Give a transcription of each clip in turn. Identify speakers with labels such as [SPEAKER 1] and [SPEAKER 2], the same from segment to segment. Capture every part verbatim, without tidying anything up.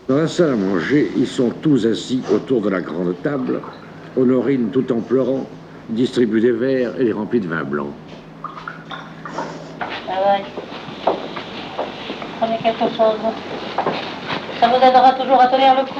[SPEAKER 1] Dans la salle à manger, ils sont tous assis autour de la grande table. Honorine, tout en pleurant, distribue des verres et les remplit de vin blanc.
[SPEAKER 2] Ça va. Prenez quelque chose. Ça vous aidera toujours à tenir le coup.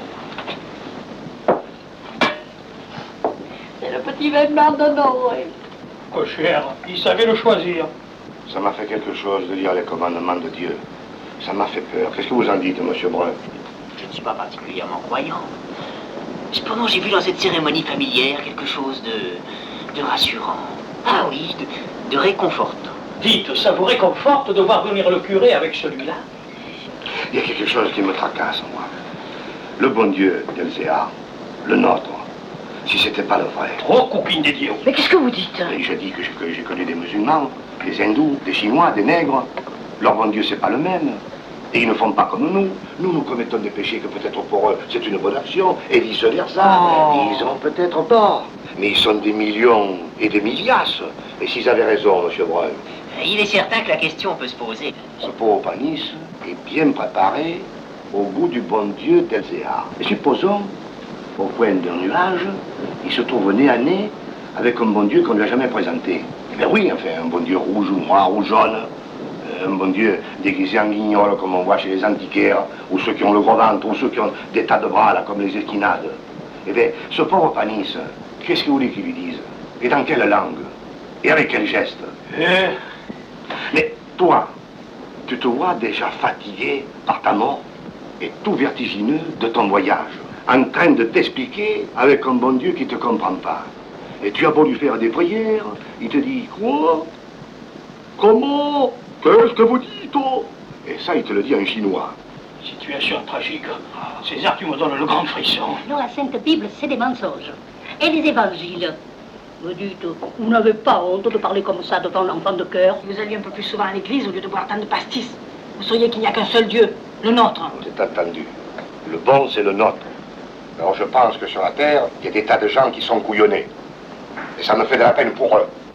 [SPEAKER 2] C'est le petit vin d'Honoré.
[SPEAKER 3] Cochère, il savait le choisir.
[SPEAKER 4] Ça m'a fait quelque chose de lire les commandements de Dieu. Ça m'a fait peur. Qu'est-ce que vous en dites, monsieur Brun?
[SPEAKER 5] Je ne suis pas particulièrement croyant. Cependant, j'ai vu dans cette cérémonie familière quelque chose de... de rassurant. Ah oui, de, de réconfortant.
[SPEAKER 3] Dites, ça vous réconforte de voir venir le curé avec celui-là?
[SPEAKER 4] Il y a quelque chose qui me tracasse, moi. Le bon Dieu d'Elzéar, le nôtre, si c'était pas le vrai.
[SPEAKER 3] Trop coupine des dieux.
[SPEAKER 2] Mais qu'est-ce que vous dites?
[SPEAKER 4] Et je dis que j'ai, j'ai connu des musulmans, des hindous, des chinois, des nègres. Leur bon Dieu, c'est pas le même. Et ils ne font pas comme nous. Nous, nous commettons des péchés que peut-être pour eux, c'est une bonne action, et vice-versa.
[SPEAKER 2] Oh.
[SPEAKER 4] Ils ont peut-être tort. Mais ils sont des millions et des milliards. Et s'ils avaient raison, monsieur Brun.
[SPEAKER 5] Il est certain que la question peut se poser.
[SPEAKER 4] Ce pauvre Panis est bien préparé au goût du bon Dieu d'Elzéar. Et supposons, au coin d'un nuage, il se trouve nez à nez avec un bon Dieu qu'on ne lui a jamais présenté. Eh bien oui, enfin, un bon Dieu rouge ou noir ou jaune. Un bon Dieu déguisé en guignol, comme on voit chez les antiquaires, ou ceux qui ont le gros ventre, ou ceux qui ont des tas de bras, là, comme les esquinades. Eh bien, ce pauvre Panis, qu'est-ce que vous voulez qu'il lui dise? Et dans quelle langue? Et avec quel geste?
[SPEAKER 3] Eh?
[SPEAKER 4] Mais toi, tu te vois déjà fatigué par ta mort et tout vertigineux de ton voyage, en train de t'expliquer avec un bon Dieu qui ne te comprend pas. Et tu as beau lui faire des prières, il te dit « Quoi? Comment? Qu'est-ce que vous dites, oh ?» Et ça, il te le dit en chinois.
[SPEAKER 3] Situation tragique. César, tu me donnes le grand frisson.
[SPEAKER 2] Non, la Sainte Bible, c'est des mensonges. Et les évangiles? Vous dites, vous n'avez pas honte de parler comme ça devant l'enfant de cœur?
[SPEAKER 6] Si vous alliez un peu plus souvent à l'église au lieu de boire tant de pastis, vous sauriez qu'il n'y a qu'un seul Dieu, le nôtre.
[SPEAKER 4] C'est entendu. Le bon, c'est le nôtre. Alors je pense que sur la terre, il y a des tas de gens qui sont couillonnés. Et ça me fait de la peine pour eux.